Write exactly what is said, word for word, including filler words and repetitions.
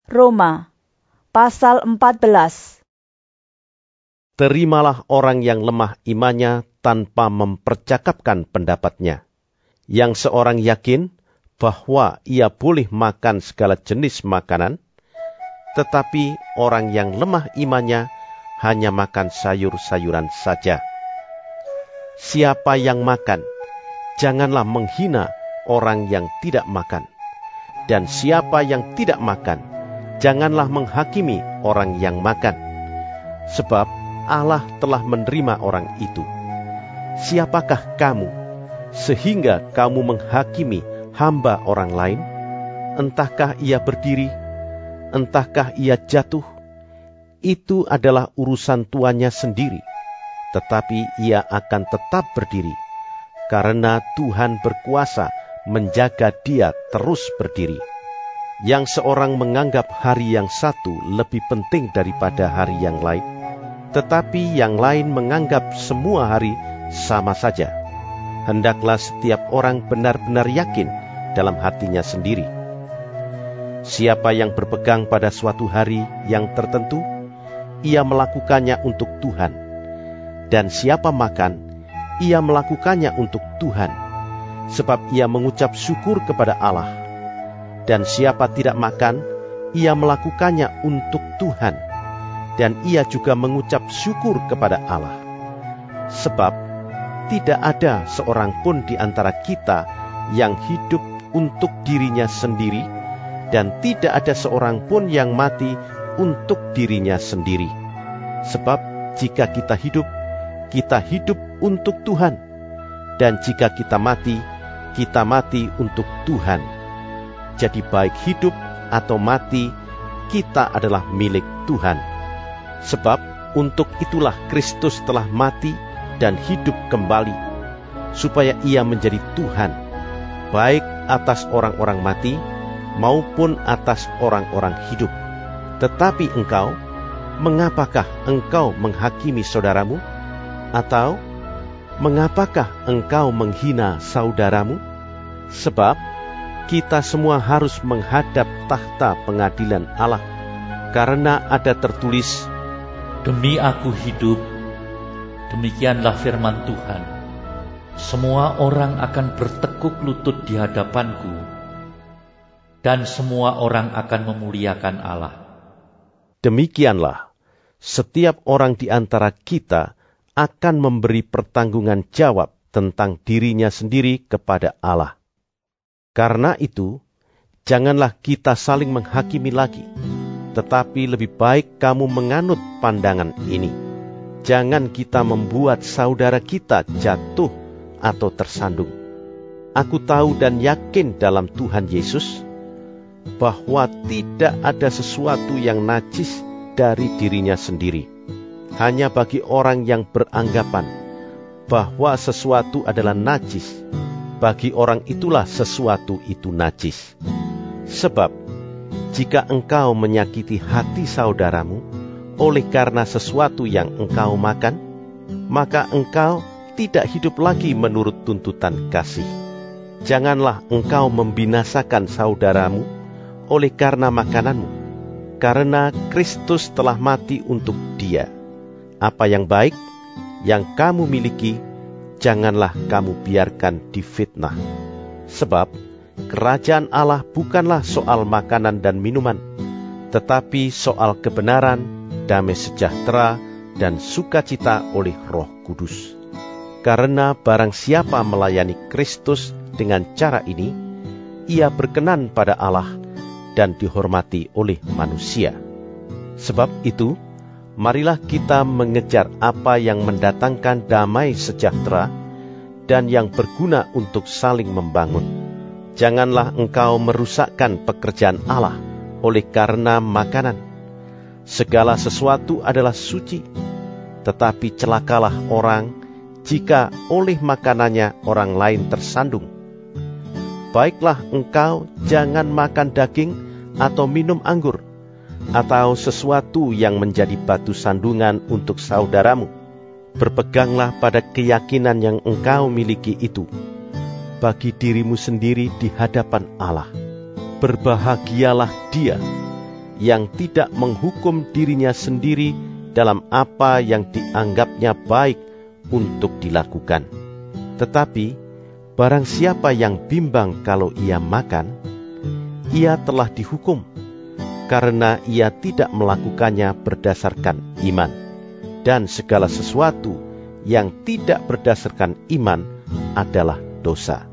Roma pasal empat belas. Terimalah orang yang lemah imannya tanpa mempercakapkan pendapatnya, yang seorang yakin bahwa ia boleh makan segala jenis makanan, tetapi orang yang lemah imannya hanya makan sayur-sayuran saja. Siapa yang makan, janganlah menghina orang yang tidak makan, dan siapa yang tidak makan, janganlah menghakimi orang yang makan, sebab Allah telah menerima orang itu. Siapakah kamu, sehingga kamu menghakimi hamba orang lain? Entahkah ia berdiri, entahkah ia jatuh, itu adalah urusan tuannya sendiri, tetapi ia akan tetap berdiri, karena Tuhan berkuasa menjaga dia terus berdiri. Yang seorang menganggap hari yang satu lebih penting daripada hari yang lain, tetapi yang lain menganggap semua hari sama saja. Hendaklah setiap orang benar-benar yakin dalam hatinya sendiri. Siapa yang berpegang pada suatu hari yang tertentu, ia melakukannya untuk Tuhan. Dan siapa makan, ia melakukannya untuk Tuhan, sebab ia mengucap syukur kepada Allah. Dan siapa tidak makan, ia melakukannya untuk Tuhan, dan ia juga mengucap syukur kepada Allah. Sebab tidak ada seorang pun di antara kita yang hidup untuk dirinya sendiri, dan tidak ada seorang pun yang mati untuk dirinya sendiri. Sebab jika kita hidup, kita hidup untuk Tuhan, dan jika kita mati, kita mati untuk Tuhan. Jadi baik hidup atau mati, kita adalah milik Tuhan. Sebab untuk itulah Kristus telah mati dan hidup kembali, supaya ia menjadi Tuhan, baik atas orang-orang mati maupun atas orang-orang hidup. Tetapi engkau, mengapakah engkau menghakimi saudaramu? Atau mengapakah engkau menghina saudaramu? Sebab kita semua harus menghadap tahta pengadilan Allah, karena ada tertulis, "Demi aku hidup, demikianlah firman Tuhan, semua orang akan bertekuk lutut di hadapanku, dan semua orang akan memuliakan Allah." Demikianlah, setiap orang di antara kita akan memberi pertanggungan jawab tentang dirinya sendiri kepada Allah. Karena itu, janganlah kita saling menghakimi lagi, tetapi lebih baik kamu menganut pandangan ini. Jangan kita membuat saudara kita jatuh atau tersandung. Aku tahu dan yakin dalam Tuhan Yesus, bahwa tidak ada sesuatu yang najis dari dirinya sendiri. Hanya bagi orang yang beranggapan bahwa sesuatu adalah najis, bagi orang itulah sesuatu itu najis. Sebab, jika engkau menyakiti hati saudaramu oleh karena sesuatu yang engkau makan, maka engkau tidak hidup lagi menurut tuntutan kasih. Janganlah engkau membinasakan saudaramu oleh karena makananmu, karena Kristus telah mati untuk dia. Apa yang baik, yang kamu miliki, janganlah kamu biarkan difitnah. Sebab kerajaan Allah bukanlah soal makanan dan minuman, tetapi soal kebenaran, damai sejahtera, dan sukacita oleh Roh Kudus. Karena barang siapa melayani Kristus dengan cara ini, ia berkenan pada Allah dan dihormati oleh manusia. Sebab itu, marilah kita mengejar apa yang mendatangkan damai sejahtera dan yang berguna untuk saling membangun. Janganlah engkau merusakkan pekerjaan Allah oleh karena makanan. Segala sesuatu adalah suci, tetapi celakalah orang jika oleh makanannya orang lain tersandung. Baiklah engkau jangan makan daging atau minum anggur, atau sesuatu yang menjadi batu sandungan untuk saudaramu. Berpeganglah pada keyakinan yang engkau miliki itu, bagi dirimu sendiri di hadapan Allah. Berbahagialah dia yang tidak menghukum dirinya sendiri dalam apa yang dianggapnya baik untuk dilakukan. Tetapi barang siapa yang bimbang kalau ia makan, ia telah dihukum, karena ia tidak melakukannya berdasarkan iman. Dan segala sesuatu yang tidak berdasarkan iman adalah dosa.